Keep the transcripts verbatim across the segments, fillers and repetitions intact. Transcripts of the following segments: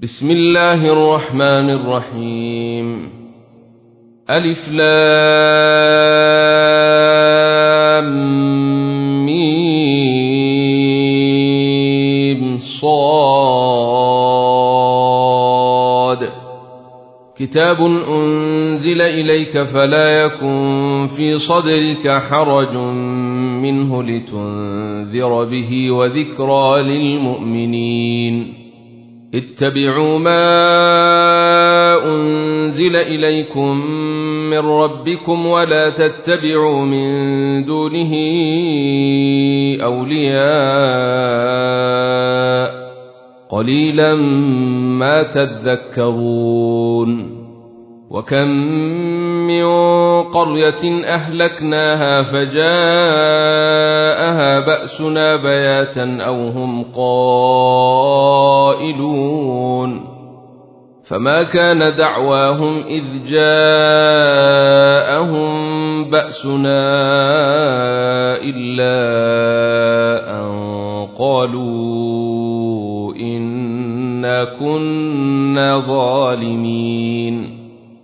بسم الله الرحمن الرحيم. ألف لام ميم صاد. كتاب أنزل إليك فلا يكن في صدرك حرج منه لتنذر به وذكرى للمؤمنين. اتبعوا ما أنزل إليكم من ربكم ولا تتبعوا من دونه أولياء قليلا ما تذكرون. وكم من قرية أهلكناها فجاءها بأسنا بياتا أو هم قائلون. فما كان دعواهم إذ جاءهم بأسنا إلا أن قالوا إنا كنا ظالمين.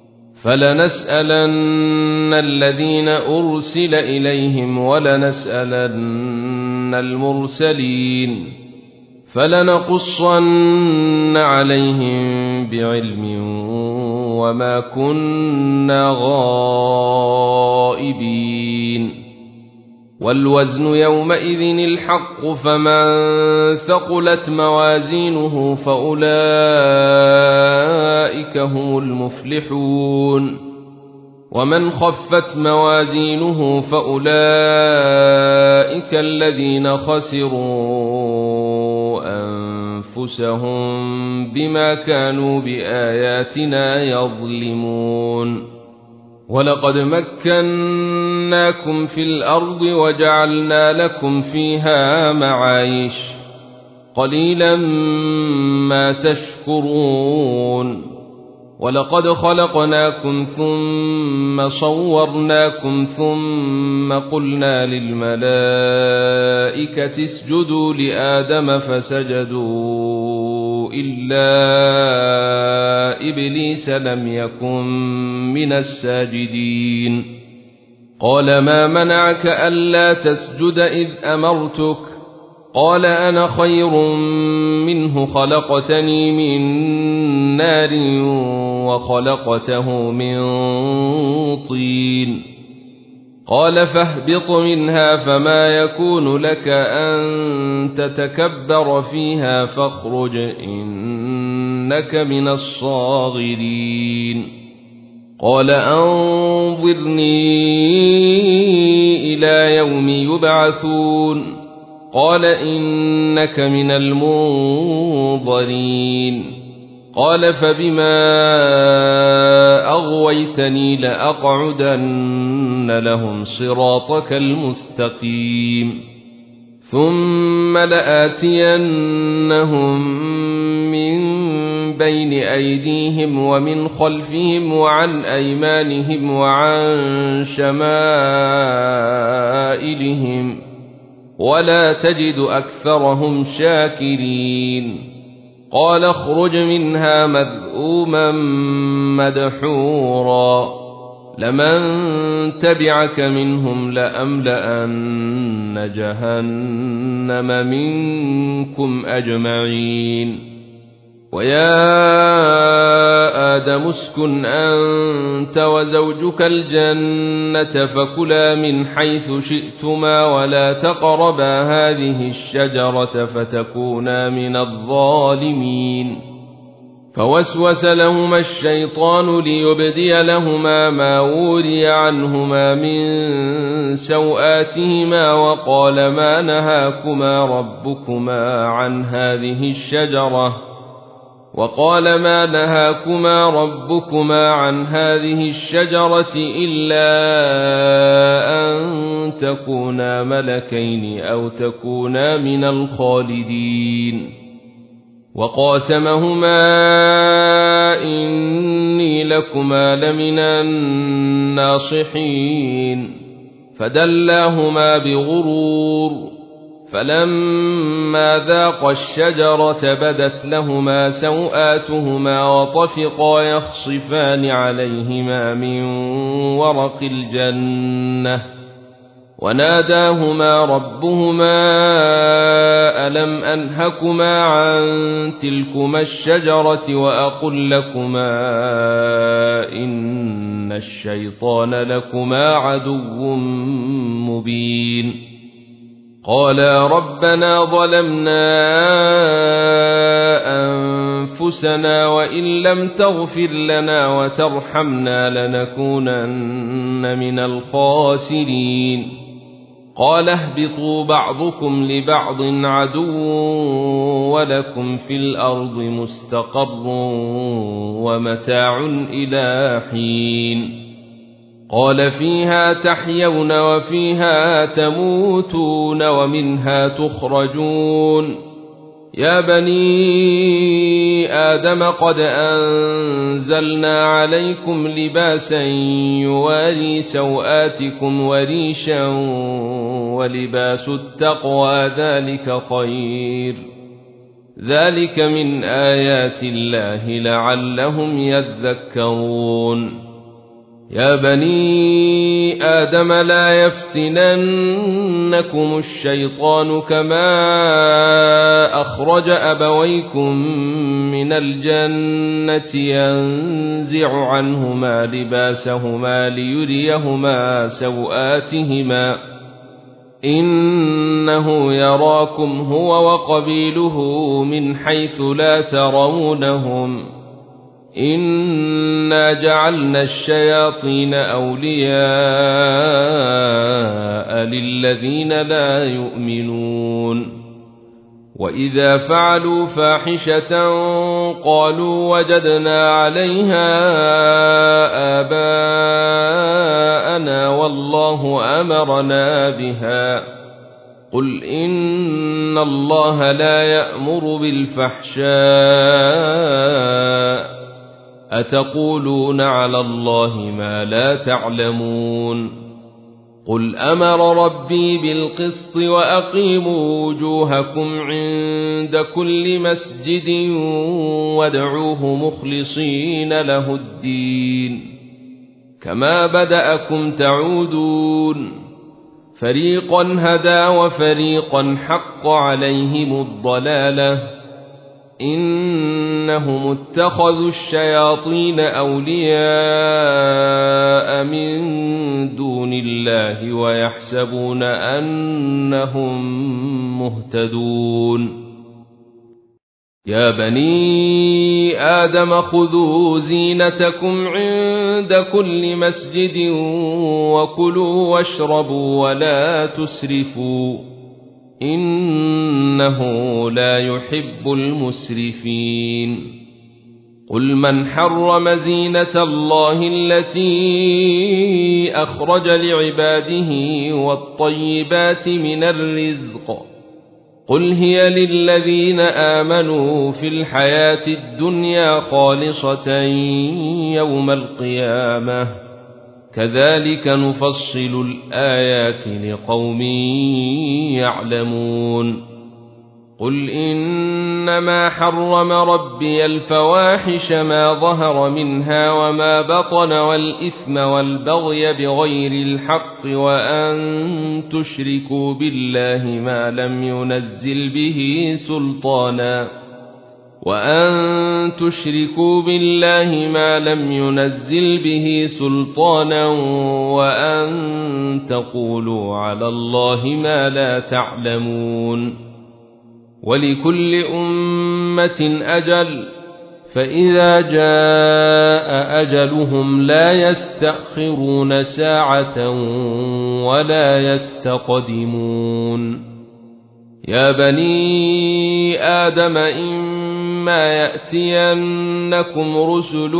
فلنسألن الذين أرسل إليهم ولنسألن المرسلين فلنقصن عليهم بعلم وما كنا غائبين. والوزن يومئذ الحق فمن ثقلت موازينه فأولئك هم المفلحون. ومن خفت موازينه فأولئك الذين خسروا أنفسهم بما كانوا بآياتنا يظلمون. ولقد مكناكم في الأرض وجعلنا لكم فيها معايش قليلا ما تشكرون. ولقد خلقناكم ثم صورناكم ثم قلنا للملائكة اسجدوا لآدم فسجدوا إلا إبليس لم يكن من الساجدين. قال ما منعك ألا تسجد إذ أمرتك؟ قال أنا خير منه خلقتني من نار وخلقته من طين. قال فاهبط منها فما يكون لك أن تتكبر فيها فاخرج إنك من الصاغرين. قال أنظرني إلى يوم يبعثون. قال إنك من المنظرين. قال فبما أغويتني لأقعدن لهم صراطك المستقيم ثم لآتينهم من بين أيديهم ومن خلفهم وعن أيمانهم وعن شمائلهم ولا تجد أكثرهم شاكرين. قال اخرج منها مذءوما مدحورا لمن تبعك منهم لأملأن جهنم منكم أجمعين. ويا آدم اسكن أنت وزوجك الجنة فكلا من حيث شئتما ولا تقربا هذه الشجرة فتكونا من الظالمين. فوسوس لهما الشيطان ليبدي لهما ما وري عنهما من سوآتهما وقال ما نهاكما ربكما عن هذه الشجرة وقال ما نهاكما ربكما عن هذه الشجرة إلا أن تكونا ملكين أو تكونا من الخالدين. وقاسمهما إني لكما لمن الناصحين فدلاهما بغرور فلما ذاقا الشجرة بدت لهما سوآتهما وطفقا يخصفان عليهما من ورق الجنة وناداهما ربهما ألم أنهكما عن تلكما الشجرة وأقل لكما إن الشيطان لكما عدو مبين قالا ربنا ظلمنا أنفسنا وإن لم تغفر لنا وترحمنا لنكونن من الخاسرين قال اهبطوا بعضكم لبعض عدو ولكم في الأرض مستقر ومتاع إلى حين قال فيها تحيون وفيها تموتون ومنها تخرجون يا بني آدم قد أنزلنا عليكم لباسا يواري سوآتكم وريشا ولباس التقوى ذلك خير ذلك من آيات الله لعلهم يذكرون يا بني آدم لا يفتننكم الشيطان كما أخرج أبويكم من الجنة ينزع عنهما لباسهما ليريهما سوآتهما إنه يراكم هو وقبيله من حيث لا ترونهم إنا جعلنا الشياطين أولياء للذين لا يؤمنون وإذا فعلوا فاحشة قالوا وجدنا عليها آباءنا والله أمرنا بها قل إن الله لا يأمر بالفحشاء أتقولون على الله ما لا تعلمون قل أمر ربي بالقسط وأقيموا وجوهكم عند كل مسجد وادعوه مخلصين له الدين كما بدأكم تعودون فريقا هدى وفريقا حق عليهم الضلالة إنهم اتخذوا الشياطين أولياء من دون الله ويحسبون أنهم مهتدون يا بني آدم خذوا زينتكم عند كل مسجد وكلوا واشربوا ولا تسرفوا إنه لا يحب المسرفين قل من حرم زينة الله التي أخرج لعباده والطيبات من الرزق قل هي للذين آمنوا في الحياة الدنيا خالصة يوم القيامة كذلك نفصل الآيات لقوم يعلمون قل إنما حرم ربي الفواحش ما ظهر منها وما بطن والإثم والبغي بغير الحق وأن تشركوا بالله ما لم ينزل به سلطانا وأن تشركوا بالله ما لم ينزل به سلطانا وأن تقولوا على الله ما لا تعلمون ولكل أمة أجل فإذا جاء أجلهم لا يستأخرون ساعة ولا يستقدمون يا بني آدم إما يأتينكم رسل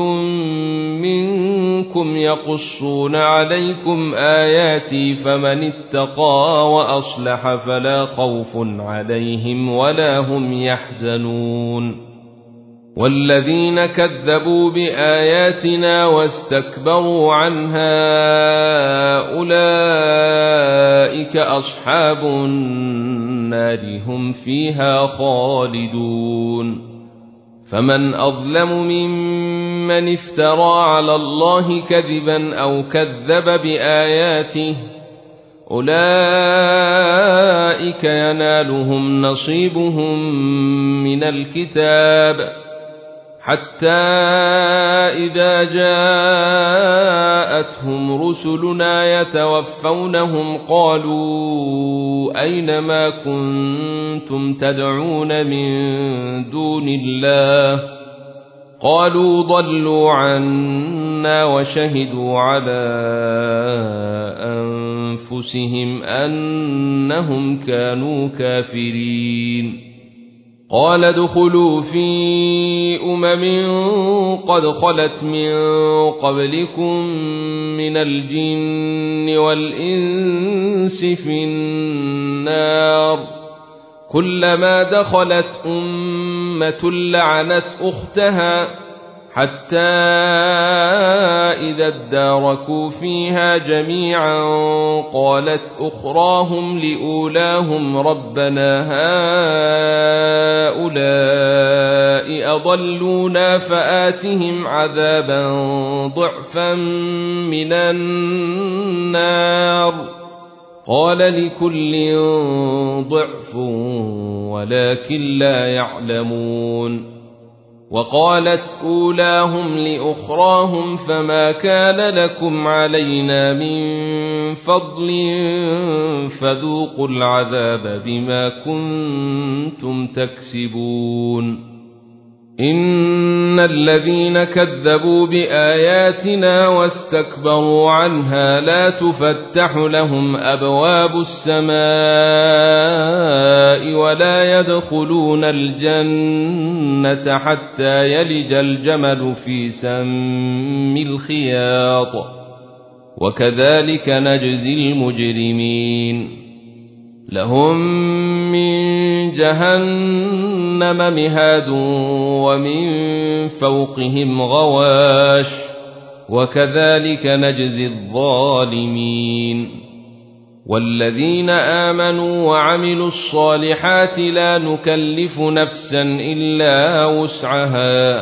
منكم يقصون عليكم آياتي فمن اتقى وأصلح فلا خوف عليهم ولا هم يحزنون والذين كذبوا بآياتنا واستكبروا عنها أولئك أصحاب النار هم فيها خالدون فمن أظلم ممن افترى على الله كذبا أو كذب بآياته أولئك ينالهم نصيبهم من الكتاب حتى إذا جاءتهم رسلنا يتوفونهم قالوا أين ما كنتم تدعون من دون الله قالوا ضلوا عنا وشهدوا على أنفسهم أنهم كانوا كافرين قال ادخلوا في أمم قد خلت من قبلكم من الجن والإنس في النار كلما دخلت أمة لعنت أختها حتى إذا اداركوا فيها جميعا قالت أخراهم لأولاهم ربنا هؤلاء أضلونا فآتهم عذابا ضعفا من النار قال لكل ضعف ولكن لا يعلمون وقالت أولاهم لأخراهم فما كان لكم علينا من فضل فذوقوا العذاب بما كنتم تكسبون إن الذين كذبوا بآياتنا واستكبروا عنها لا تفتح لهم أبواب السماء ولا يدخلون الجنة حتى يلج الجمل في سم الخياط وكذلك نجزي المجرمين لهم من جهنم مهاد ومن فوقهم غواش وكذلك نجزي الظالمين والذين آمنوا وعملوا الصالحات لا نكلف نفسا إلا وسعها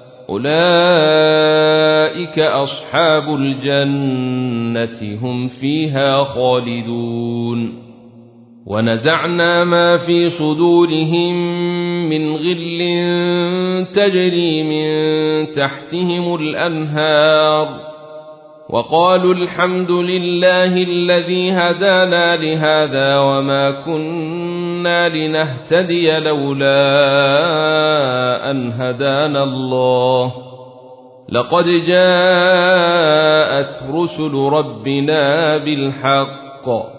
أولئك أصحاب الجنة هم فيها خالدون ونزعنا ما في صدورهم من غل تجري من تحتهم الأنهار وقالوا الحمد لله الذي هدانا لهذا وما كنا لنهتدي لولا أن هدانا الله لقد جاءت رسل ربنا بالحق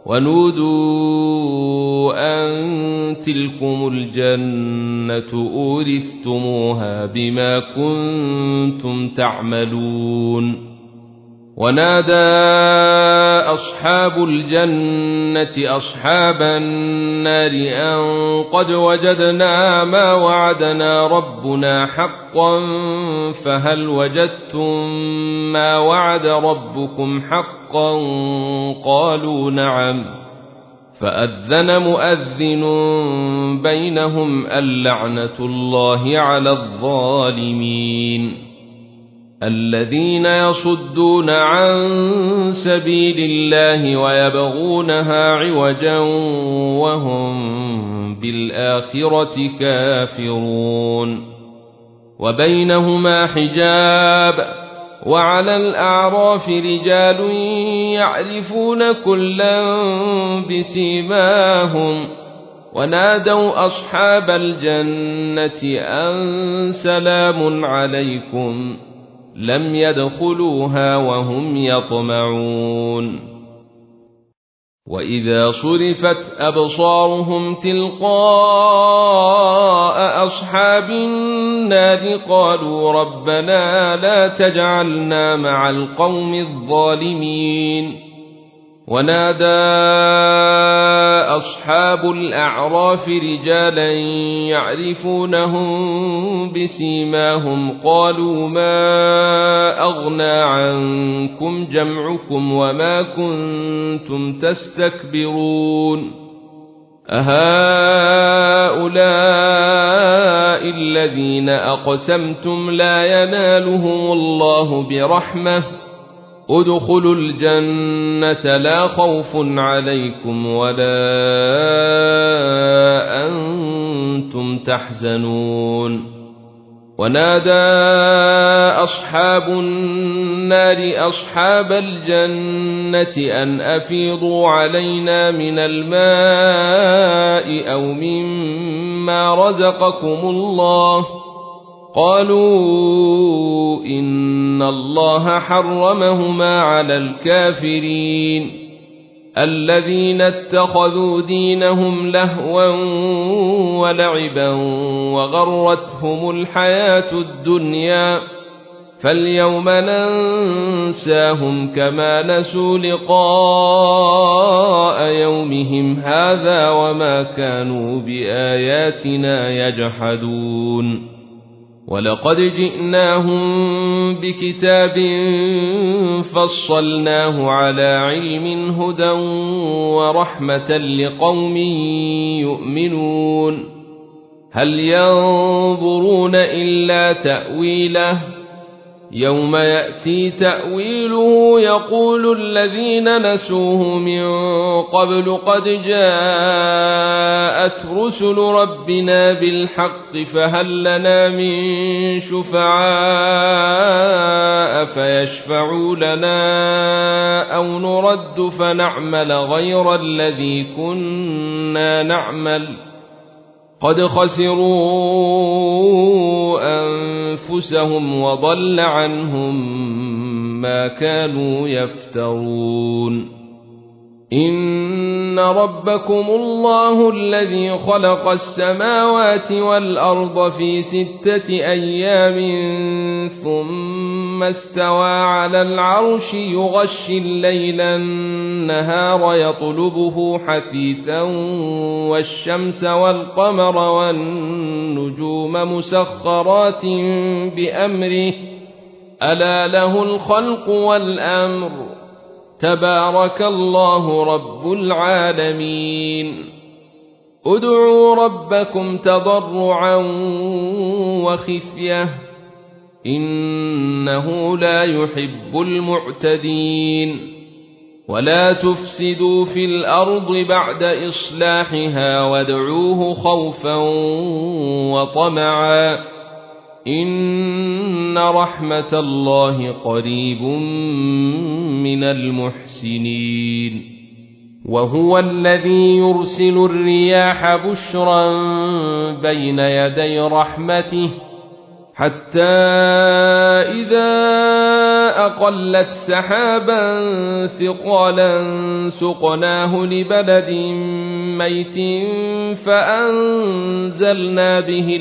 ونودوا أن تلكم الجنة أورثتموها بما كنتم تعملون ونادى أصحاب الجنة أصحاب النار أن قد وجدنا ما وعدنا ربنا حقا فهل وجدتم ما وعد ربكم حقا قالوا نعم فأذن مؤذن بينهم اللعنة الله على الظالمين الذين يصدون عن سبيل الله ويبغونها عوجا وهم بالآخرة كافرون وبينهما حجاب وعلى الأعراف رجال يعرفون كلا بسيماهم ونادوا أصحاب الجنة أن سلام عليكم لم يدخلوها وهم يطمعون وإذا صرفت أبصارهم تلقاء أصحاب النار قالوا ربنا لا تجعلنا مع القوم الظالمين ونادى أصحاب الأعراف رجالا يعرفونهم بسيماهم قالوا ما أغنى عنكم جمعكم وما كنتم تستكبرون أهؤلاء الذين أقسمتم لا ينالهم الله برحمة ادخلوا الجنة لا خوف عليكم ولا أنتم تحزنون ونادى أصحاب النار أصحاب الجنة أن أفيضوا علينا من الماء أو مما رزقكم الله قالوا إن الله حرمهما على الكافرين الذين اتخذوا دينهم لهوا ولعبا وغرتهم الحياة الدنيا فاليوم ننساهم كما نسوا لقاء يومهم هذا وما كانوا بآياتنا يجحدون ولقد جئناهم بكتاب فصلناه على علم هدى ورحمة لقوم يؤمنون هل ينظرون إلا تأويله يوم يأتي تأويله يقول الذين نسوه من قبل قد جاءت رسل ربنا بالحق فهل لنا من شفعاء فيشفعوا لنا أو نرد فنعمل غير الذي كنا نعمل قد خسروا أنفسهم وضل عنهم ما كانوا يفترون إن ربكم الله الذي خلق السماوات والأرض في ستة أيام ثم استوى على العرش يغشي الليل النهار يطلبه حثيثا والشمس والقمر والنجوم مسخرات بأمره ألا له الخلق والأمر تبارك الله رب العالمين ادعوا ربكم تضرعا وخفية إنه لا يحب المعتدين ولا تفسدوا في الأرض بعد إصلاحها وادعوه خوفا وطمعا إن رحمة الله قريب من المحسنين وهو الذي يرسل الرياح بشرا بين يدي رحمته حتى إذا أقلت سحابا ثقالا سقناه لبلد ميت فأنزلنا به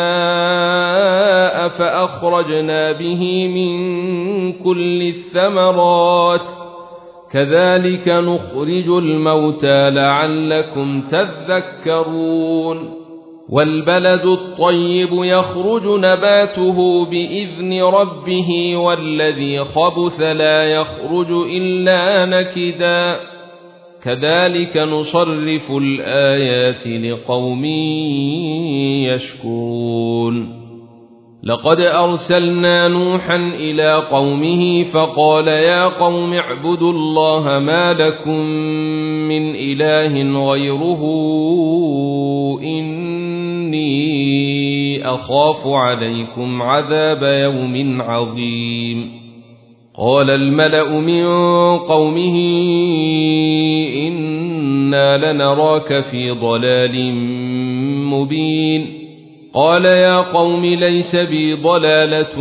الماء فأخرجنا به من كل الثمرات كذلك نخرج الموتى لعلكم تذكرون والبلد الطيب يخرج نباته بإذن ربه والذي خبث لا يخرج إلا نكدا كذلك نصرف الآيات لقوم يشكرون لقد أرسلنا نوحا إلى قومه فقال يا قوم اعبدوا الله ما لكم من إله غيره إني أخاف عليكم عذاب يوم عظيم قال الملأ من قومه إنا لنراك في ضلال مبين قال يا قوم ليس بي ضلالة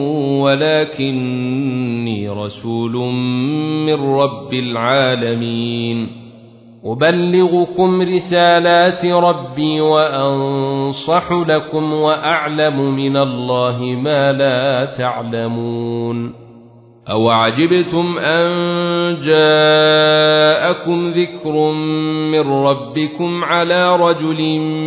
ولكني رسول من رب العالمين أبلغكم رسالات ربي وأنصح لكم وأعلم من الله ما لا تعلمون أوعجبتم أن جاءكم ذكر من ربكم على رجل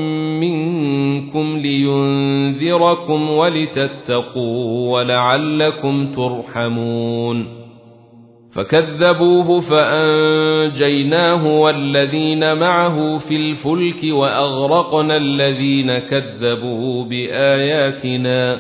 منكم لينذركم ولتتقوا ولعلكم ترحمون فكذبوه فأنجيناه والذين معه في الفلك وأغرقنا الذين كذبوا بآياتنا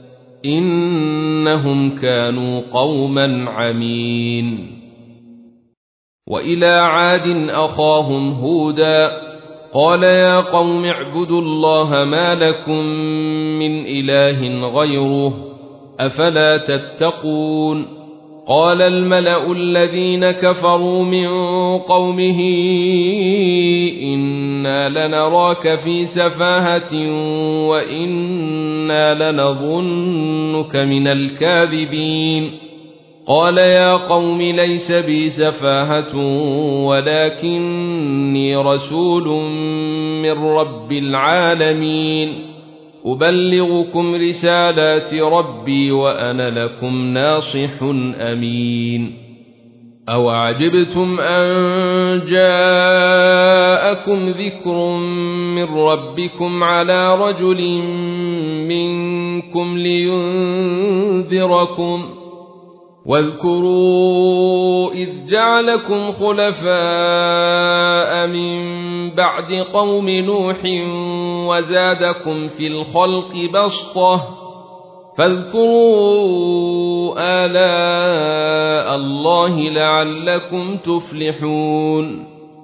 إنهم كانوا قوما عمين وإلى عاد أخاهم هودا قال يا قوم اعبدوا الله ما لكم من إله غيره أفلا تتقون قال الملأ الذين كفروا من قومه إنا لنراك في سفاهة وإنا لنظنك من الكاذبين قال يا قوم ليس بي سفاهة ولكني رسول من رب العالمين أبلغكم رسالات ربي وأنا لكم ناصح أمين أوعجبتم أن جاءكم ذكر من ربكم على رجل منكم لينذركم واذكروا إذ جعلكم خلفاء من بعد قوم نوح وزادكم في الخلق بسطة فاذكروا آلاء الله لعلكم تفلحون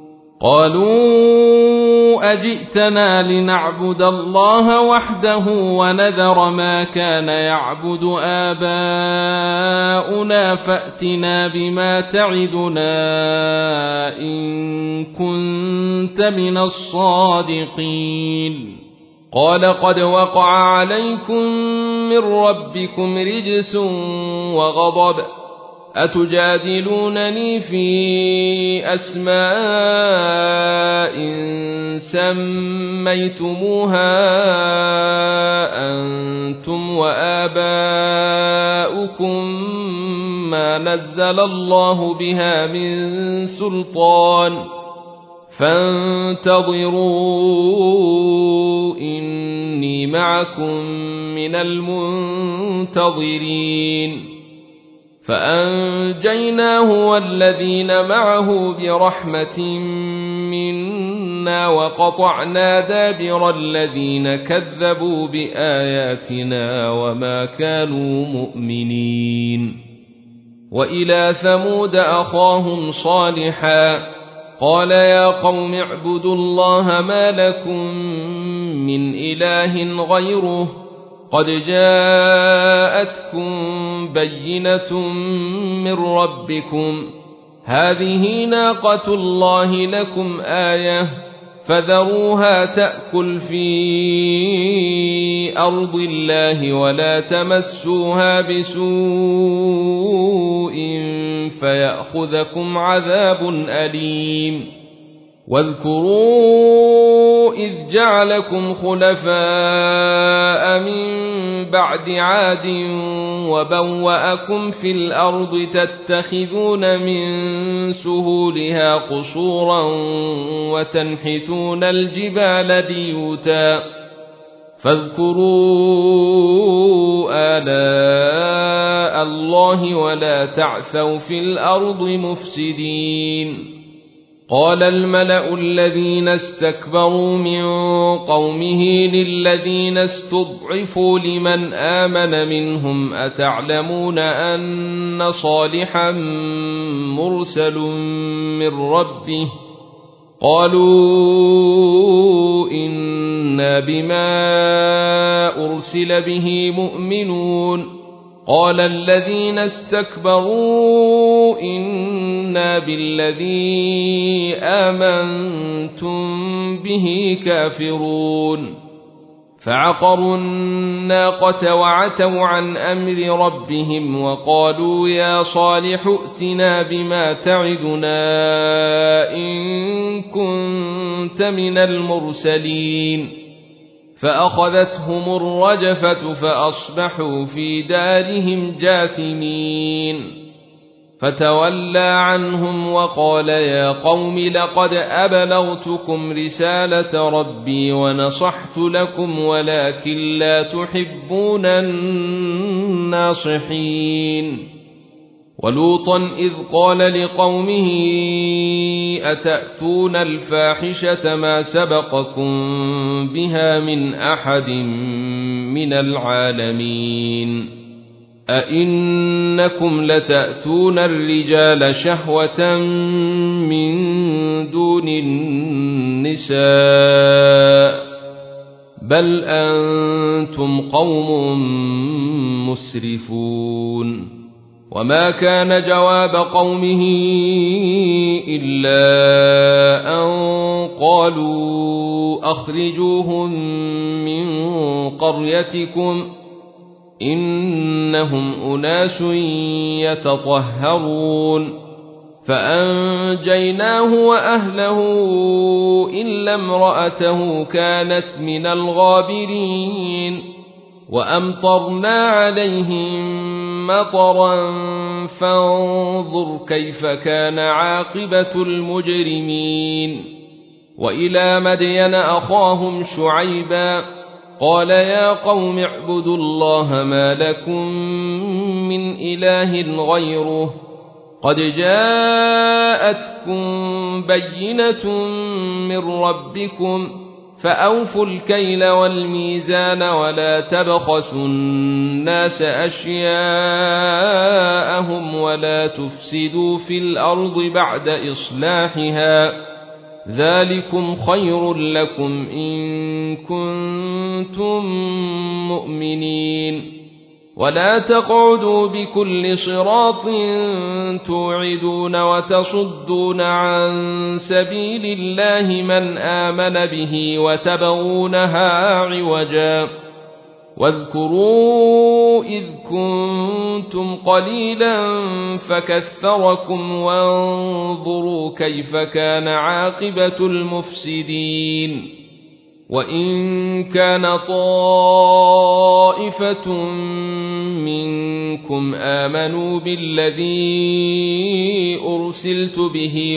قالوا أجئتنا لنعبد الله وحده ونذر ما كان يعبد آباؤنا فأتنا بما تعدنا إن كنت من الصادقين قال قد وقع عليكم من ربكم رجس وغضب أتجادلونني في أسماء سميتموها أنتم وآباؤكم ما نزل الله بها من سلطان فانتظروا إني معكم من المنتظرين فأنجيناه والذين معه برحمة منا وقطعنا دابر الذين كذبوا بآياتنا وما كانوا مؤمنين وإلى ثمود أخاهم صالحا قال يا قوم اعبدوا الله ما لكم من إله غيره قد جاءتكم بينة من ربكم هذه ناقة الله لكم آية فذروها تأكل في أرض الله ولا تمسوها بسوء فيأخذكم عذاب أليم واذكروا إذ جعلكم خلفاء من بعد عاد وبوأكم في الأرض تتخذون من سهولها قصورا وتنحتون الجبال بيوتا فاذكروا آلاء الله ولا تعثوا في الأرض مفسدين قال الملأ الذين استكبروا من قومه للذين استضعفوا لمن آمن منهم أتعلمون أن صالحا مرسل من ربه قالوا إنا بما أرسل به مؤمنون قال الذين استكبروا إنا بالذي آمنتم به كافرون فعقروا الناقة وعتوا عن أمر ربهم وقالوا يا صالح ائتنا بما تعدنا إن كنت من المرسلين فأخذتهم الرجفة فأصبحوا في دارهم جاثمين فتولى عنهم وقال يا قوم لقد أبلغتكم رسالة ربي ونصحت لكم ولكن لا تحبون الناصحين. ولوطا إذ قال لقومه أتأتون الفاحشة ما سبقكم بها من أحد من العالمين أئنكم لتأتون الرجال شهوة من دون النساء بل أنتم قوم مسرفون. وما كان جواب قومه إلا أن قالوا أخرجوهم من قريتكم إنهم أناس يتطهرون فأنجيناه وأهله إلا امرأته كانت من الغابرين وأمطرنا عليهم مطرا فانظر كيف كان عاقبة المجرمين. وإلى مدين أخاهم شعيبا قال يا قوم اعبدوا الله ما لكم من إله غيره قد جاءتكم بينة من ربكم فأوفوا الكيل والميزان ولا تبخسوا الناس أشياءهم ولا تفسدوا في الأرض بعد إصلاحها ذلكم خير لكم إن كنتم مؤمنين. ولا تقعدوا بكل صراط توعدون وتصدون عن سبيل الله من آمن به وتبغونها عوجا واذكروا إذ كنتم قليلا فكثركم وانظروا كيف كان عاقبة المفسدين. وإن كان طائفة منكم آمنوا بالذي أرسلت به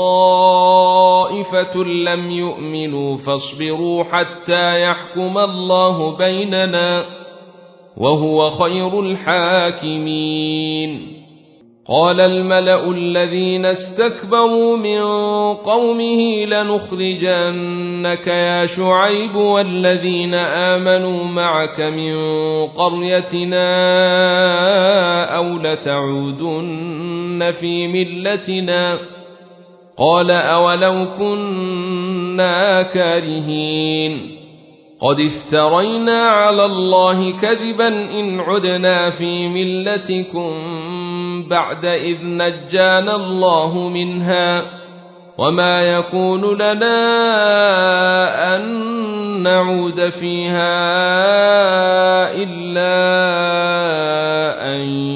وطائفة لم يؤمنوا فاصبروا حتى يحكم الله بيننا وهو خير الحاكمين. قال الملأ الذين استكبروا من قومه لنخرجنك يا شعيب والذين آمنوا معك من قريتنا أو لتعودن في ملتنا قال أولو كنا كارهين قد افترينا على الله كذبا إن عدنا في ملتكم بعد إذ نجانا الله منها وما يكون لنا أن نعود فيها إلا أن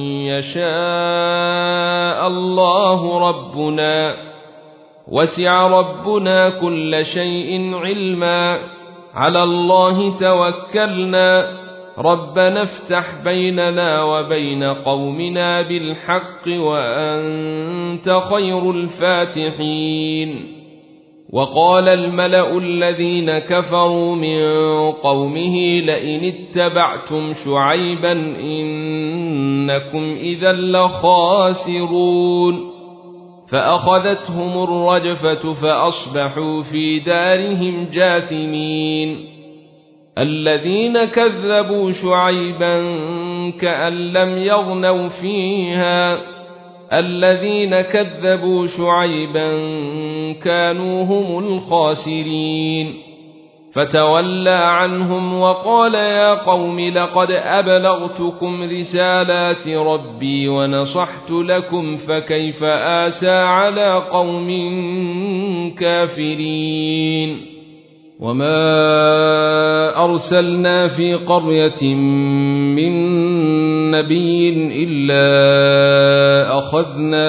يشاء الله ربنا وسع ربنا كل شيء علما على الله توكلنا ربنا افتح بيننا وبين قومنا بالحق وأنت خير الفاتحين. وقال الملأ الذين كفروا من قومه لئن اتبعتم شعيبا إنكم إذا لخاسرون فأخذتهم الرجفة فأصبحوا في دارهم جاثمين. الذين كذبوا شعيبا كأن لم يغنوا فيها الذين كذبوا شعيبا كانوا هم الخاسرين فتولى عنهم وقال يا قوم لقد أبلغتكم رسالات ربي ونصحت لكم فكيف آسى على قوم كافرين. وما أرسلنا في قرية من نبي إلا أخذنا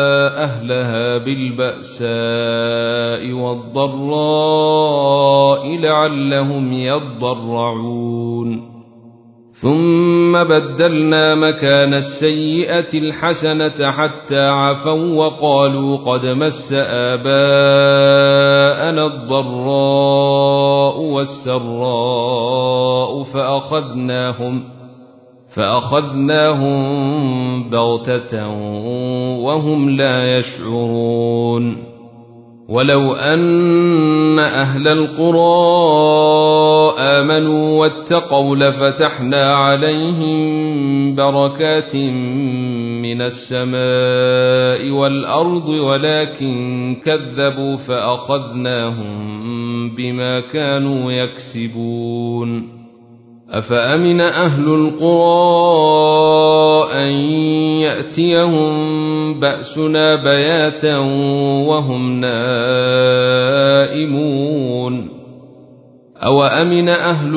أهلها بالبأساء والضراء لعلهم يضرعون ثم بدلنا مكان السيئة الحسنة حتى عفوا وقالوا قد مس آباءنا الضراء والسراء فأخذناهم فأخذناهم بغتة وهم لا يشعرون ولو أن أهل القرى آمنوا واتقوا لفتحنا عليهم بركات من السماء والأرض ولكن كذبوا فأخذناهم بما كانوا يكسبون أفأمن أهل القرى أن يأتيهم بأسنا بياتا وهم نائمون أوأمن أهل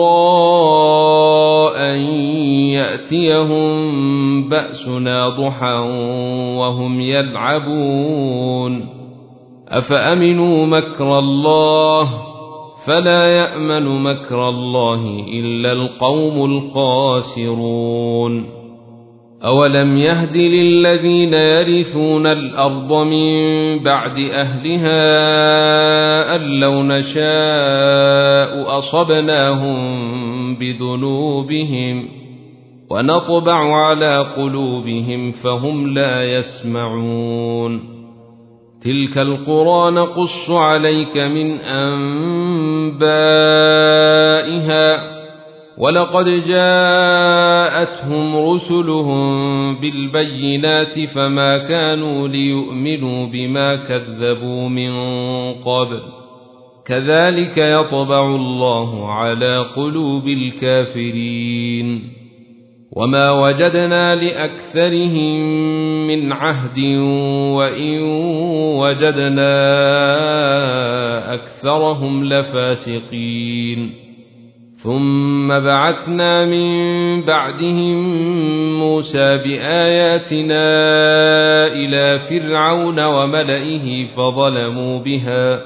القرى أن يأتيهم بأسنا ضحى وهم يلعبون أفأمنوا مكر الله فلا يأمن مكر الله إلا القوم الخاسرون أولم يهد للذين يرثون الأرض من بعد أهلها أن لو نشاء أصبناهم بذنوبهم ونطبع على قلوبهم فهم لا يسمعون تلك القرى نقص عليك من أنبائها ولقد جاءتهم رسلهم بالبينات فما كانوا ليؤمنوا بما كذبوا من قبل كذلك يطبع الله على قلوب الكافرين وما وجدنا لأكثرهم من عهد وإن وجدنا أكثرهم لفاسقين ثم بعثنا من بعدهم موسى بآياتنا إلى فرعون وملئه فظلموا بها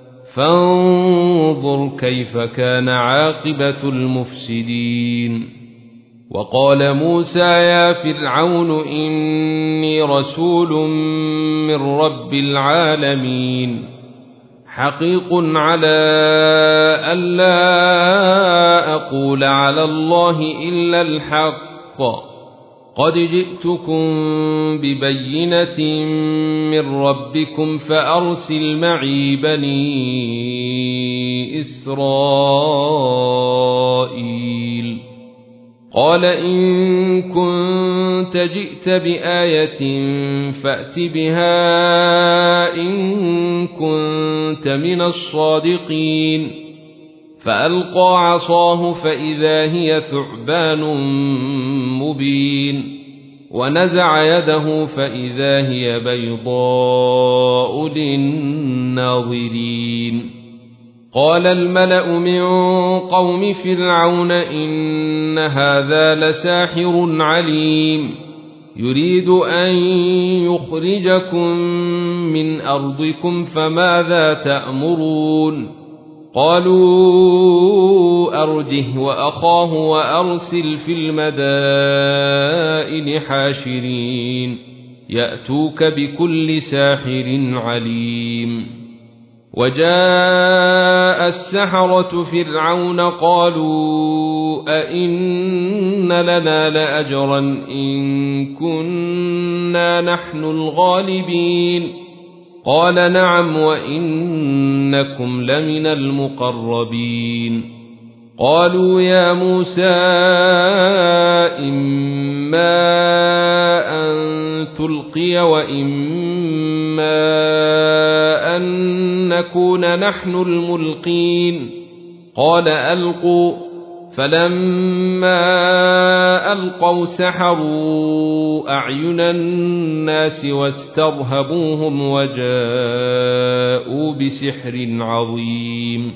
فانظر كيف كان عاقبة المفسدين وقال موسى يا فرعون إني رسول من رب العالمين حقيق على ألا أقول على الله إلا الحق قد جئتكم ببينة من ربكم فأرسل معي بني إسرائيل قال إن كنت جئت بآية فأت بها إن كنت من الصادقين فألقى عصاه فإذا هي ثعبان مبين ونزع يده فإذا هي بيضاء للناظرين قال الملأ من قوم فرعون إن هذا لساحر عليم يريد أن يخرجكم من أرضكم فماذا تأمرون قالوا أرجه وأخاه وأرسل في المدائن حاشرين يأتوك بكل ساحر عليم وجاء السحرة فرعون قالوا أئن لنا لأجرا إن كنا نحن الغالبين قال نعم وإنكم لمن المقربين قالوا يا موسى إما أن تلقي وإما أن نكون نحن الملقين قال ألقوا فلما ألقوا سحروا أعين الناس واسترهبوهم وجاءوا بسحر عظيم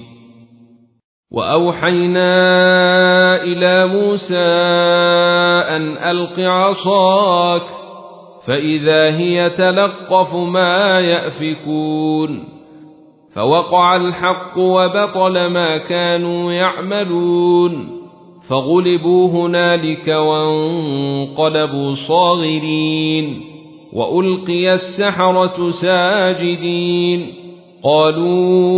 وأوحينا إلى موسى أن ألق عصاك فإذا هي تلقف ما يأفكون فوقع الحق وبطل ما كانوا يعملون فغلبوا هنالك وانقلبوا صاغرين وألقي السحرة ساجدين قالوا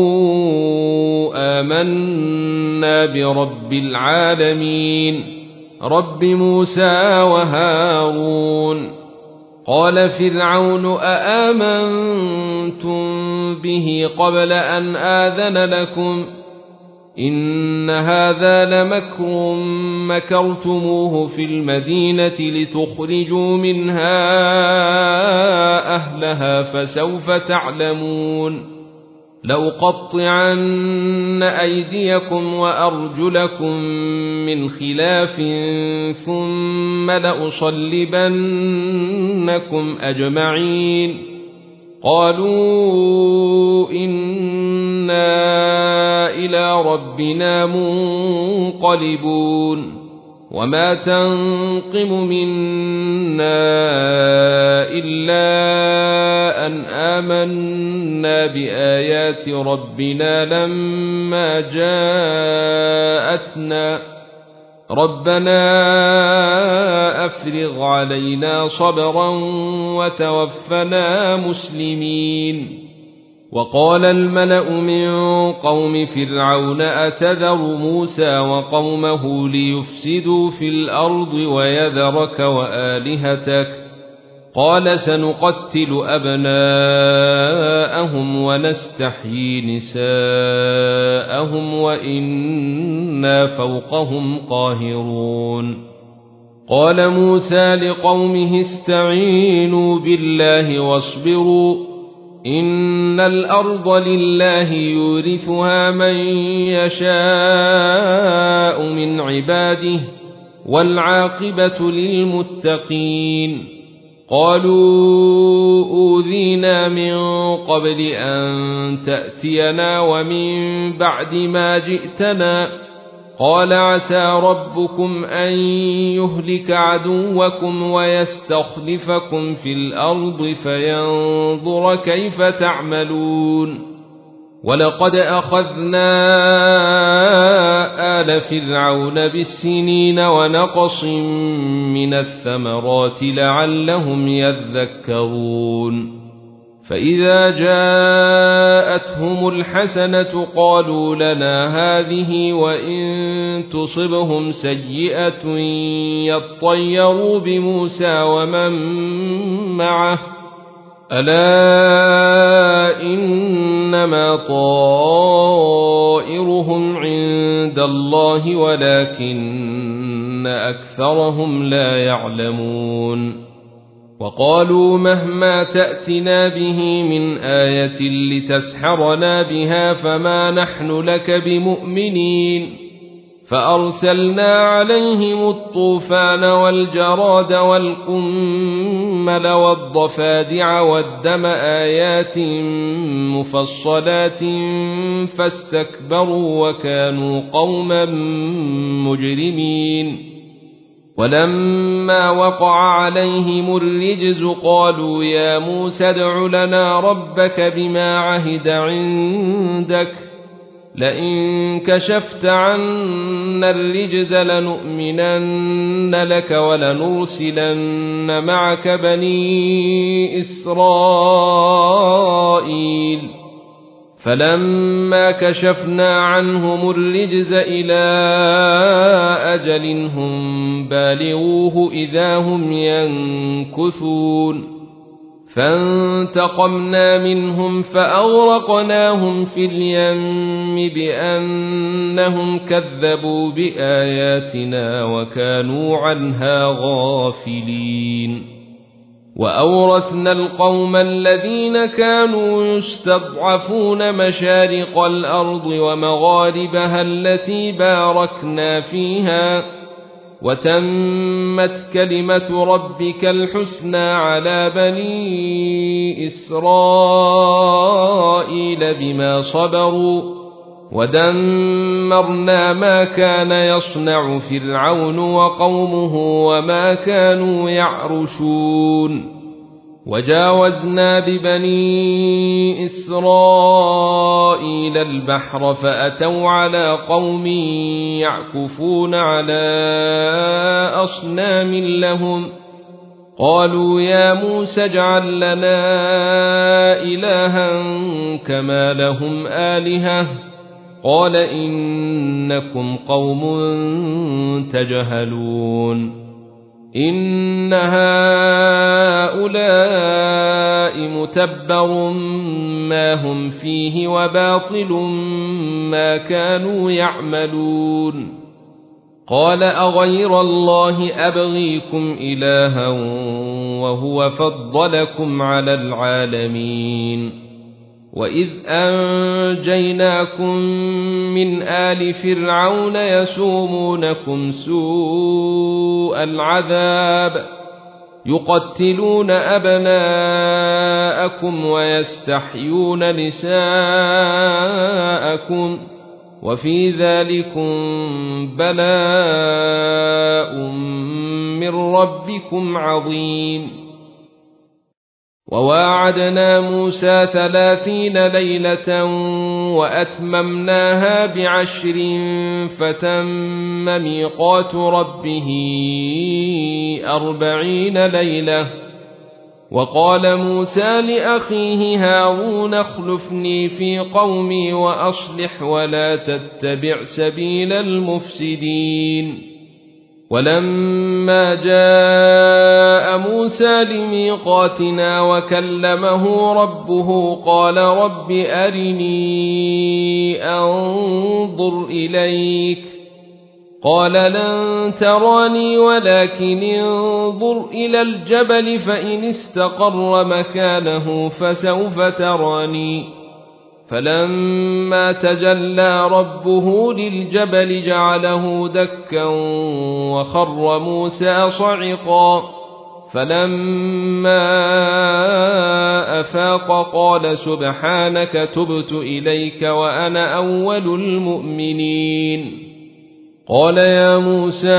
آمنا برب العالمين رب موسى وهارون قال فرعون أآمنتم به قبل أن آذن لكم إن هذا لمكر مكرتموه في المدينة لتخرجوا منها أهلها فسوف تعلمون لأقطعن أيديكم وأرجلكم من خلاف ثم لأصلبنكم أجمعين قالوا إنا إلى ربنا منقلبون وما تنقم منا إلا أن آمنا بآيات ربنا لما جاءتنا ربنا أفرغ علينا صبرا وتوفنا مسلمين وقال الملأ من قوم فرعون أتذر موسى وقومه ليفسدوا في الأرض ويذرك وآلهتك قال سنقتل أبناءهم ونستحيي نساءهم وإنا فوقهم قاهرون قال موسى لقومه استعينوا بالله واصبروا إن الأرض لله يورثها من يشاء من عباده والعاقبة للمتقين قالوا أوذينا من قبل أن تأتينا ومن بعد ما جئتنا قال عسى ربكم أن يهلك عدوكم ويستخلفكم في الأرض فينظر كيف تعملون ولقد أخذنا آل فرعون بالسنين ونقص من الثمرات لعلهم يذكرون فإذا جاءتهم الحسنة قالوا لنا هذه وإن تصبهم سيئة يطيروا بموسى ومن معه ألا إنما طائرهم عند الله ولكن أكثرهم لا يعلمون وقالوا مهما تأتنا به من آية لتسحرنا بها فما نحن لك بمؤمنين فأرسلنا عليهم الطوفان والجراد والقمل والضفادع والدم آيات مفصلات فاستكبروا وكانوا قوما مجرمين ولما وقع عليهم الرجز قالوا يا موسى ادع لنا ربك بما عهد عندك لئن كشفت عنا الرجز لنؤمنن لك ولنرسلن معك بني إسرائيل فلما كشفنا عنهم الرجز إلى أجل هم بالغوه إذا هم ينكثون فانتقمنا منهم فأغرقناهم في اليم بأنهم كذبوا بآياتنا وكانوا عنها غافلين وأورثنا القوم الذين كانوا يستضعفون مشارق الأرض ومغاربها التي باركنا فيها وتمت كلمة ربك الحسنى على بني إسرائيل بما صبروا ودمرنا ما كان يصنع فرعون وقومه وما كانوا يعرشون وجاوزنا ببني إسرائيل البحر فأتوا على قوم يعكفون على أصنام لهم قالوا يا موسى اجعل لنا إلها كما لهم آلهة قال إنكم قوم تجهلون إن هؤلاء متبر ما هم فيه وباطل ما كانوا يعملون قال أغير الله أبغيكم إلها وهو فضلكم على العالمين وإذ أنجيناكم من آل فرعون يسومونكم سوء العذاب يقتلون أبناءكم ويستحيون نساءكم وفي ذلكم بلاء من ربكم عظيم وواعدنا موسى ثلاثين ليلة وأتممناها بعشر فتم ميقات ربه أربعين ليلة وقال موسى لأخيه هارون اخلفني في قومي وأصلح ولا تتبع سبيل المفسدين ولما جاء موسى لميقاتنا وكلمه ربه قال رب أرني أنظر إليك قال لن تراني ولكن انظر إلى الجبل فإن استقر مكانه فسوف تراني فلما تجلى ربه للجبل جعله دكا وخر موسى صعقا فلما أفاق قال سبحانك تبت إليك وأنا أول المؤمنين قال يا موسى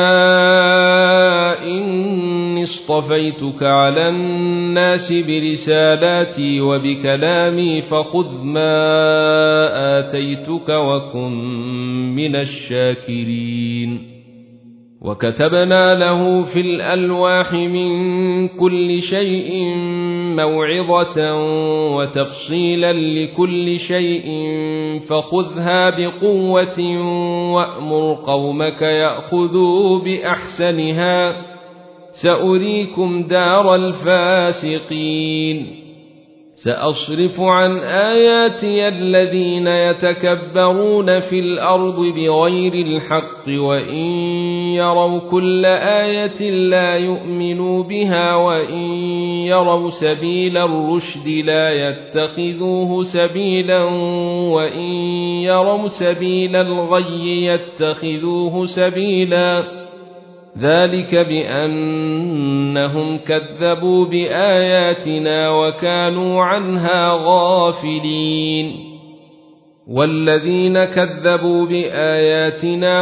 إني اصطفيتك على الناس برسالاتي وبكلامي فخذ ما آتيتك وكن من الشاكرين وكتبنا له في الألواح من كل شيء موعظة وتفصيلا لكل شيء فخذها بقوة وأمر قومك يأخذوا بأحسنها سأريكم دار الفاسقين سأصرف عن آياتي الذين يتكبرون في الأرض بغير الحق وإن يروا كل آية لا يؤمنوا بها وإن يروا سبيل الرشد لا يتخذوه سبيلا وإن يروا سبيل الغي يتخذوه سبيلا ذلك بأنهم كذبوا بآياتنا وكانوا عنها غافلين والذين كذبوا بآياتنا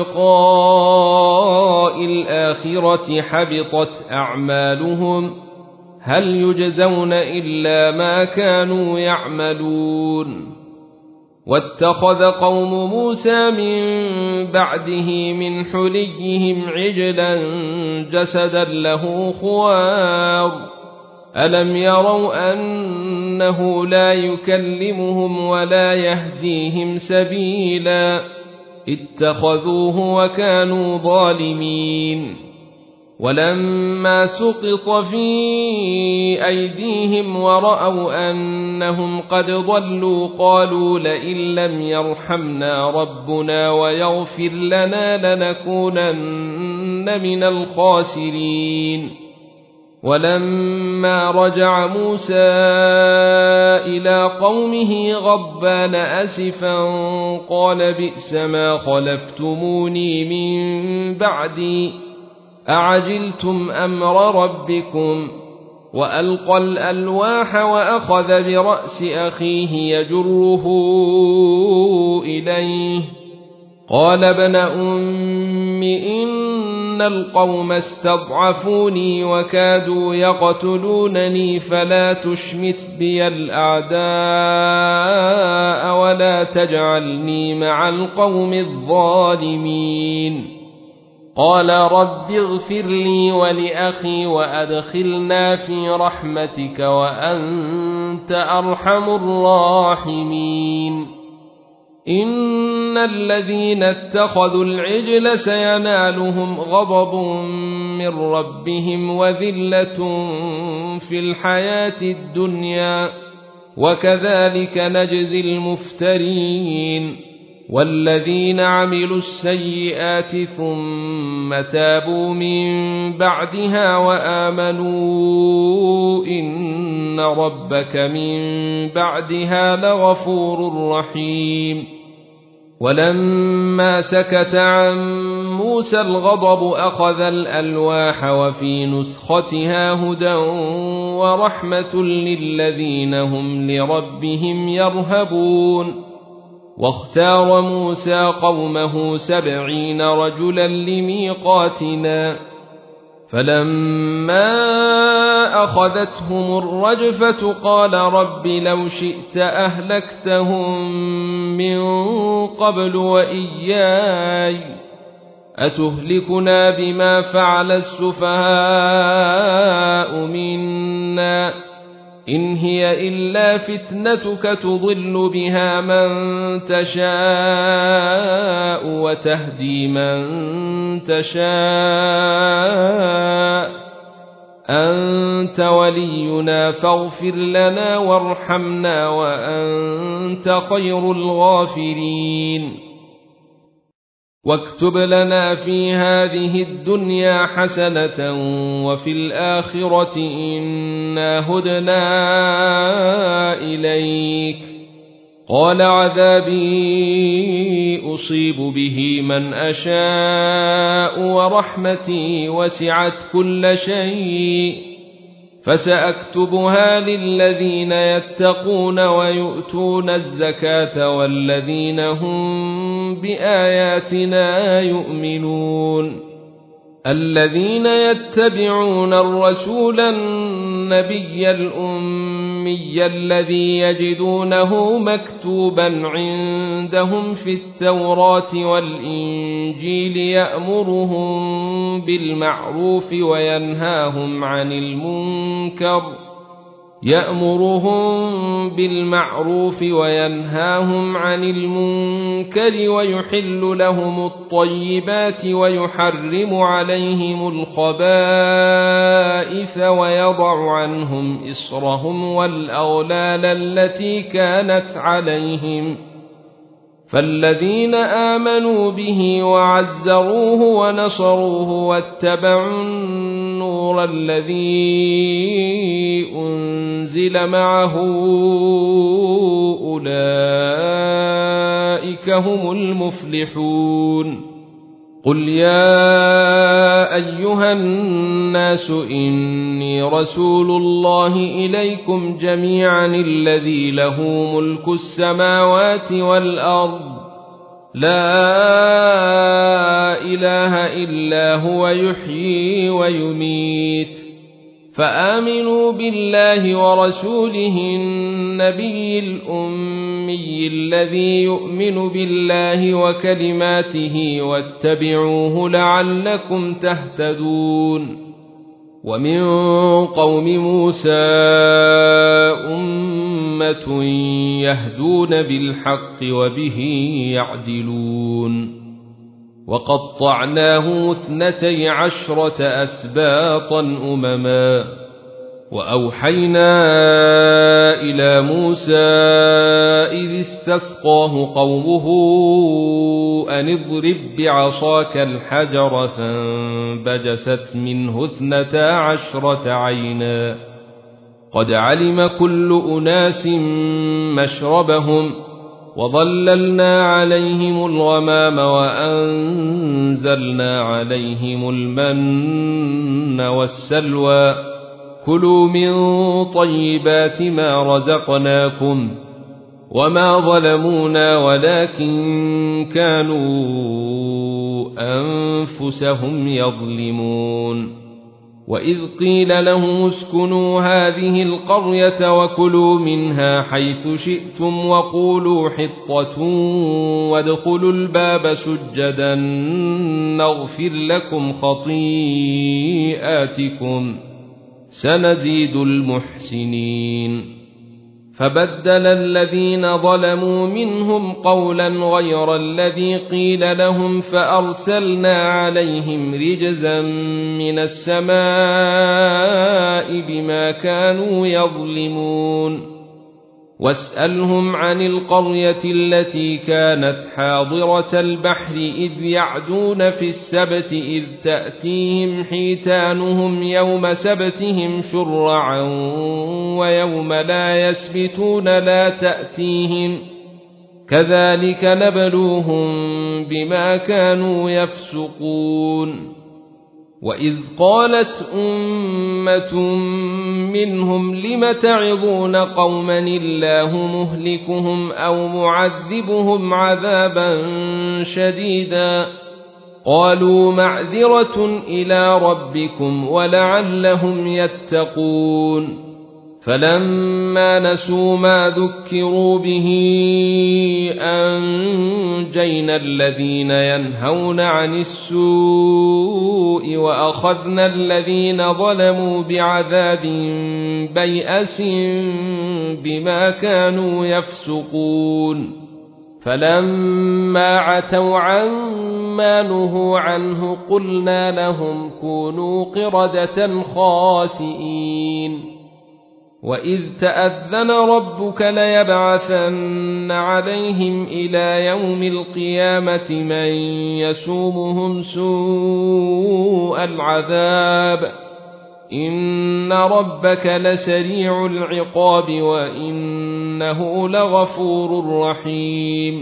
ولقاء الآخرة حبطت أعمالهم هل يجزون إلا ما كانوا يعملون واتخذ قوم موسى من بعده من حليهم عجلا جسدا له خوار ألم يروا أنه لا يكلمهم ولا يهديهم سبيلا اتخذوه وكانوا ظالمين ولما سقط في أيديهم ورأوا أنهم قد ضلوا قالوا لئن لم يرحمنا ربنا ويغفر لنا لنكونن من الخاسرين ولما رجع موسى إلى قومه غضبان أسفا قال بئس ما خلفتموني من بعدي أعجلتم أمر ربكم وألقى الألواح وأخذ برأس أخيه يجره إليه قال ابن أم إن إن القوم استضعفوني وكادوا يقتلونني فلا تشمت بي الأعداء ولا تجعلني مع القوم الظالمين. قال رب اغفر لي ولأخي وأدخلنا في رحمتك وأنت أرحم الراحمين. إن الذين اتخذوا العجل سينالهم غضب من ربهم وذلة في الحياة الدنيا وكذلك نجزي المفترين. والذين عملوا السيئات ثم تابوا من بعدها وآمنوا إن ربك من بعدها لغفور رحيم. ولما سكت عن موسى الغضب أخذ الألواح وفي نسختها هدى ورحمة للذين هم لربهم يرهبون. واختار موسى قومه سبعين رجلا لميقاتنا فلما أخذتهم الرجفة قال رب لو شئت أهلكتهم من قبل وإياي أتهلكنا بما فعل السفهاء منا إن هي إلا فتنتك تضل بها من تشاء وتهدي من تشاء أنت ولينا فاغفر لنا وارحمنا وأنت خير الغافرين. واكتب لنا في هذه الدنيا حسنة وفي الآخرة إنا هدنا إليك. قال عذابي أصيب به من أشاء ورحمتي وسعت كل شيء فسأكتبها للذين يتقون ويؤتون الزكاة والذين هم بآياتنا يؤمنون. الذين يتبعون الرسول النبي الأمي الذي يجدونه مكتوبا عندهم في التوراة والإنجيل يأمرهم بالمعروف وينهاهم عن المنكر يأمرهم بالمعروف وينهاهم عن المنكر ويحل لهم الطيبات ويحرم عليهم الخبائث ويضع عنهم إصرهم والأغلال التي كانت عليهم. فالذين آمنوا به وعزروه ونصروه واتبعوا النور الذي أنزل معه أولئك هم المفلحون. قل يا أيها الناس إني رسول الله إليكم جميعا الذي له ملك السماوات والأرض لا إله إلا هو يحيي ويميت فآمنوا بالله ورسوله النبي الأمي الذي يؤمن بالله وكلماته واتبعوه لعلكم تهتدون. ومن قوم موسى أمة يهدون بالحق وبه يعدلون. وقطعناه اثنتي عشرة أسباطا أمما وأوحينا إلى موسى إذ استسقاه قومه أن اضرب بعصاك الحجر فانبجست منه اثنتا عشرة عينا قد علم كل أناس مشربهم وظللنا عليهم الغمام وأنزلنا عليهم المن والسلوى كلوا من طيبات ما رزقناكم وما ظلمونا ولكن كانوا أنفسهم يظلمون. وإذ قيل لهم اسكنوا هذه القرية وكلوا منها حيث شئتم وقولوا حطة وادخلوا الباب سجدا نغفر لكم خطيئاتكم سنزيد المحسنين. فبدل الذين ظلموا منهم قولا غير الذي قيل لهم فأرسلنا عليهم رجزا من السماء بما كانوا يظلمون. واسألهم عن القرية التي كانت حاضرة البحر إذ يعدون في السبت إذ تأتيهم حيتانهم يوم سبتهم شرعا ويوم لا يسبتون لا تأتيهم كذلك نبلوهم بما كانوا يفسقون. وإذ قالت أمة منهم لم تعظون قوما الله مهلكهم أو معذبهم عذابا شديدا قالوا معذرة إلى ربكم ولعلهم يتقون. فلما نسوا ما ذكروا به أنجينا الذين ينهون عن السوء وأخذنا الذين ظلموا بعذاب بيأس بما كانوا يفسقون. فلما عتوا عما نهوا عنه قلنا لهم كونوا قردة خاسئين. وإذ تأذن ربك ليبعثن عليهم إلى يوم القيامة من يسومهم سوء العذاب إن ربك لسريع العقاب وإنه لغفور رحيم.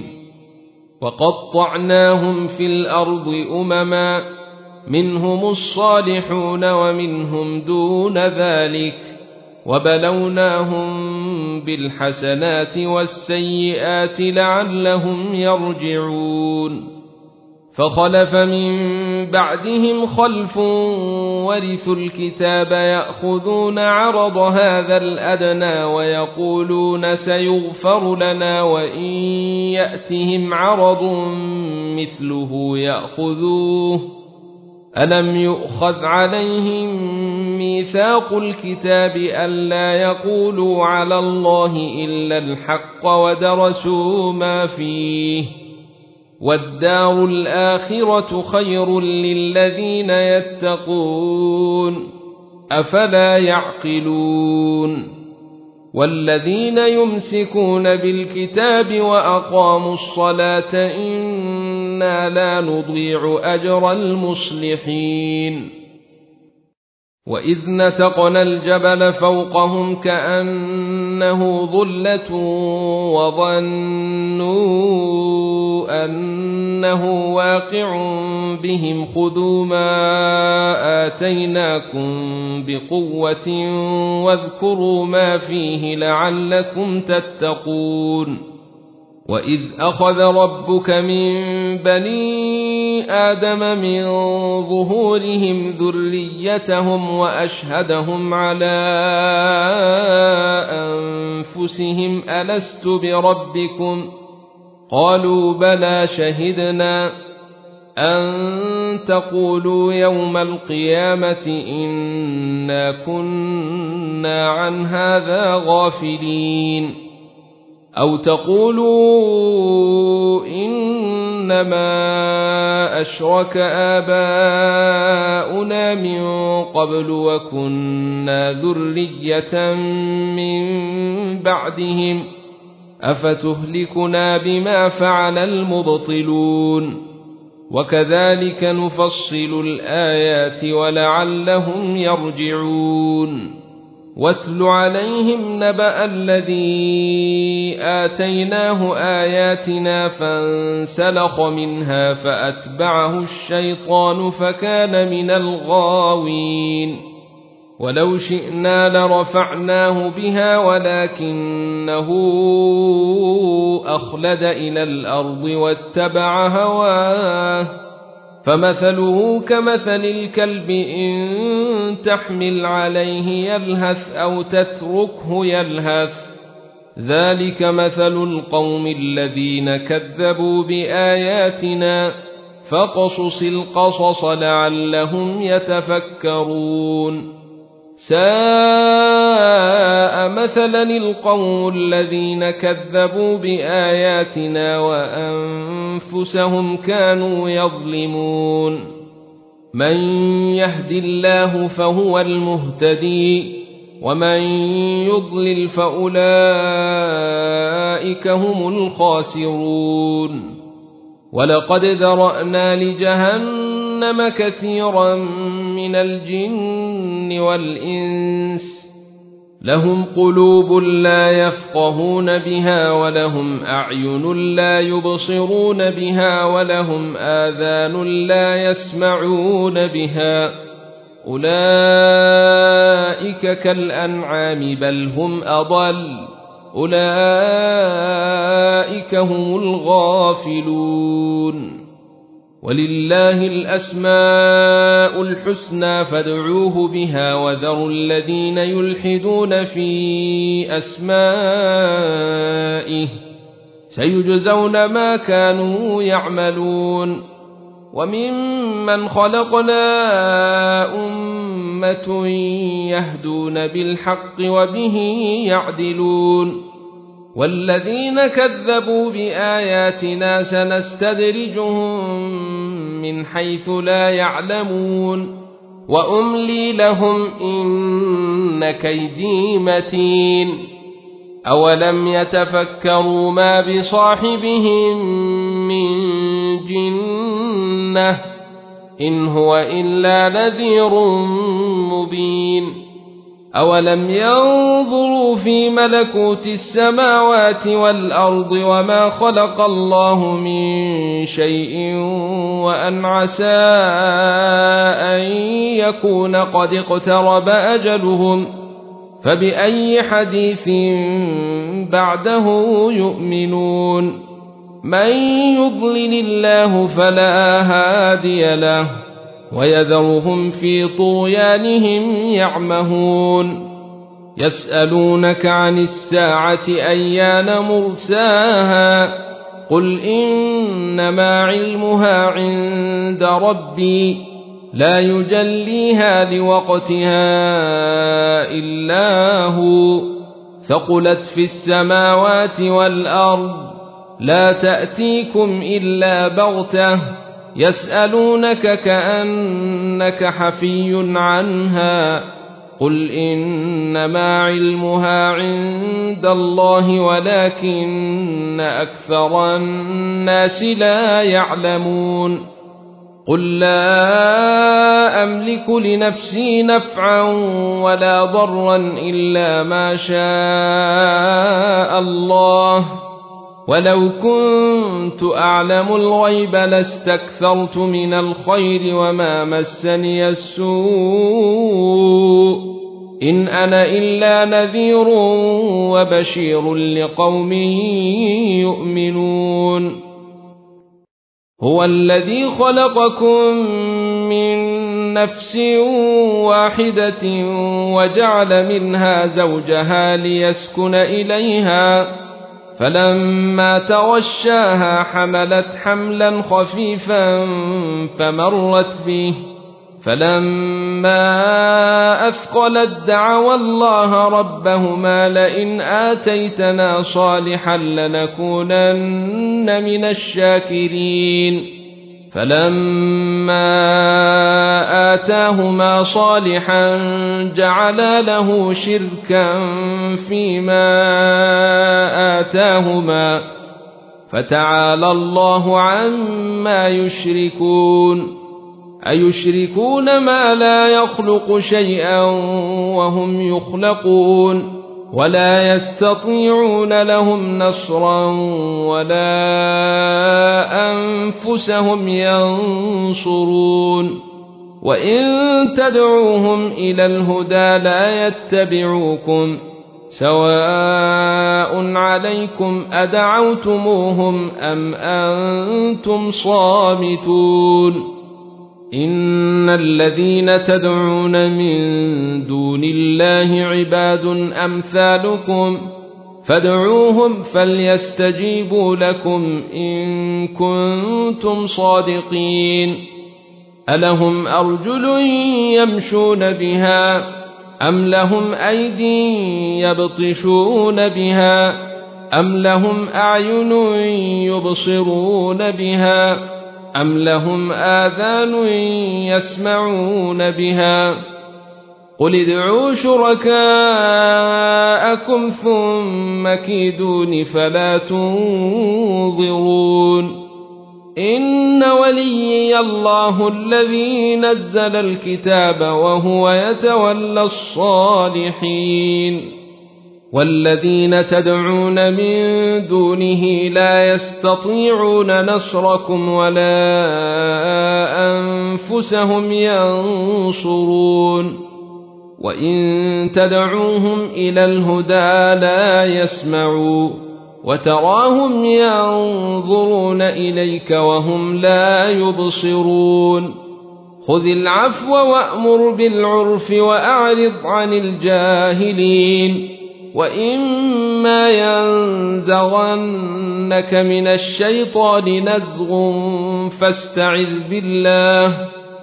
وقطعناهم في الأرض أمما منهم الصالحون ومنهم دون ذلك وبلوناهم بالحسنات والسيئات لعلهم يرجعون. فخلف من بعدهم خلف ورثوا الكتاب يأخذون عرض هذا الأدنى ويقولون سيغفر لنا وإن يأتهم عرض مثله يأخذوه ألم يؤخذ عليهم ميثاق الكتاب ألا يقولوا على الله إلا الحق ودرسوا ما فيه والدار الآخرة خير للذين يتقون أفلا يعقلون. والذين يمسكون بالكتاب وأقاموا الصلاة إنا لا نضيع أجر المصلحين. وإذ نتقنا الجبل فوقهم كأنه ظلة وظنوا أنه واقع بهم خذوا ما آتيناكم بقوة واذكروا ما فيه لعلكم تتقون. وإذ أخذ ربك من بني آدم من ظهورهم ذريتهم وأشهدهم على أنفسهم ألست بربكم قالوا بلى شهدنا أن تقولوا يوم القيامة إنا كنا عن هذا غافلين أو تقولوا إنما أشرك آباؤنا من قبل وكنا ذرية من بعدهم أفتهلكنا بما فعل المبطلون وكذلك نفصل الآيات ولعلهم يرجعون. واتل عليهم نبأ الذي آتيناه آياتنا فانسلخ منها فأتبعه الشيطان فكان من الغاوين. ولو شئنا لرفعناه بها ولكنه أخلد إلى الأرض واتبع هواه فمثله كمثل الكلب إن تحمل عليه يلهث أو تتركه يلهث ذلك مثل القوم الذين كذبوا بآياتنا فاقصص القصص لعلهم يتفكرون ساء مثلا القوم الذين كذبوا بآياتنا وأنفسهم كانوا يظلمون من يهد الله فهو المهتدي ومن يضلل فأولئك هم الخاسرون ولقد ذرأنا لجهنم كثيرا من الجن والإنس لهم قلوب لا يفقهون بها ولهم أعين لا يبصرون بها ولهم آذان لا يسمعون بها أولئك كالأنعام بل هم أضل أولئك هم الغافلون ولله الأسماء الحسنى فادعوه بها وذروا الذين يلحدون في أسمائه سيجزون ما كانوا يعملون وممن خلقنا أمة يهدون بالحق وبه يعدلون والذين كذبوا بآياتنا سنستدرجهم من حيث لا يعلمون وأملي لهم إن كيدي متين أولم يتفكروا ما بصاحبهم من جنة إن هو إلا نذير مبين أولم ينظروا في ملكوت السماوات والأرض وما خلق الله من شيء وأن عسى أن يكون قد اقترب أجلهم فبأي حديث بعده يؤمنون من يضلل الله فلا هادي له ويذرهم في طغيانهم يعمهون يسألونك عن الساعة أيان مرساها قل إنما علمها عند ربي لا يجليها لوقتها إلا هو ثقلت في السماوات والأرض لا تأتيكم إلا بغتة يسألونك كأنك حفي عنها قل إنما علمها عند الله ولكن أكثر الناس لا يعلمون قل لا أملك لنفسي نفعا ولا ضرا إلا ما شاء الله ولو كنت أعلم الغيب لاستكثرت من الخير وما مسني السوء إن أنا إلا نذير وبشير لقوم يؤمنون هو الذي خلقكم من نفس واحدة وجعل منها زوجها ليسكن إليها فلما تغشاها حملت حملا خفيفا فمرت به فلما أثقلت دعوا الله ربهما لئن آتيتنا صالحا لنكونن من الشاكرين فلما آتاهما صالحا جعلا له شركا فيما آتاهما فتعالى الله عما يشركون أيشركون ما لا يخلق شيئا وهم يخلقون ولا يستطيعون لهم نصرا ولا أنفسهم ينصرون وإن تدعوهم إلى الهدى لا يتبعوكم سواء عليكم أدعوتموهم أم أنتم صامتون إن الذين تدعون من دون الله عباد أمثالكم فادعوهم فليستجيبوا لكم إن كنتم صادقين ألهم أرجل يمشون بها أم لهم أيدي يبطشون بها أم لهم أعين يبصرون بها أم لهم آذان يسمعون بها قل ادعوا شركاءكم ثم كيدون فلا تنظرون إن وليي الله الذي نزل الكتاب وهو يتولى الصالحين والذين تدعون من دونه لا يستطيعون نصركم ولا أنفسهم ينصرون وإن تدعوهم إلى الهدى لا يسمعوا وتراهم ينظرون إليك وهم لا يبصرون خذ العفو وأمر بالعرف وأعرض عن الجاهلين وإما ينزغنك من الشيطان نزغ فاستعذ بالله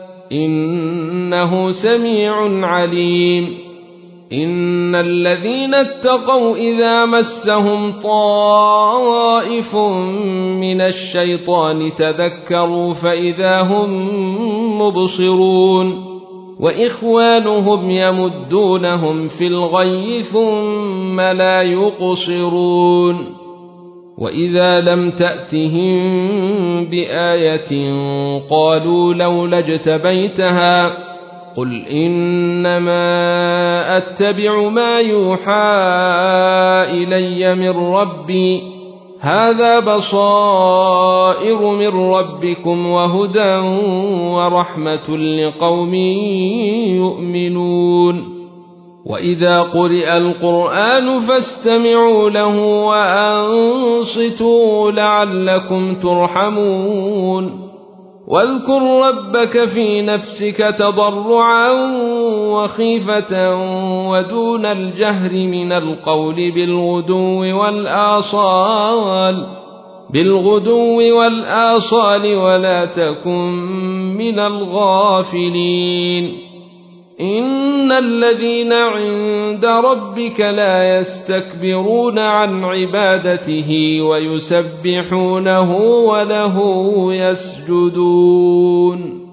إنه سميع عليم إن الذين اتقوا إذا مسهم طائف من الشيطان تذكروا فإذا هم مبصرون وإخوانهم يمدونهم في الغي ثم لا يقصرون وإذا لم تأتهم بآية قالوا لولا اجتبيتها قل إنما أتبع ما يوحى إلي من ربي هذا بصائر من ربكم وهدى ورحمة لقوم يؤمنون وإذا قرئ القرآن فاستمعوا له وأنصتوا لعلكم ترحمون واذكر ربك في نفسك تضرعا وخيفة ودون الجهر من القول بالغدو والآصال بالغدو والآصال ولا تكن من الغافلين إن الذين عند ربك لا يستكبرون عن عبادته ويسبحونه وله يسجدون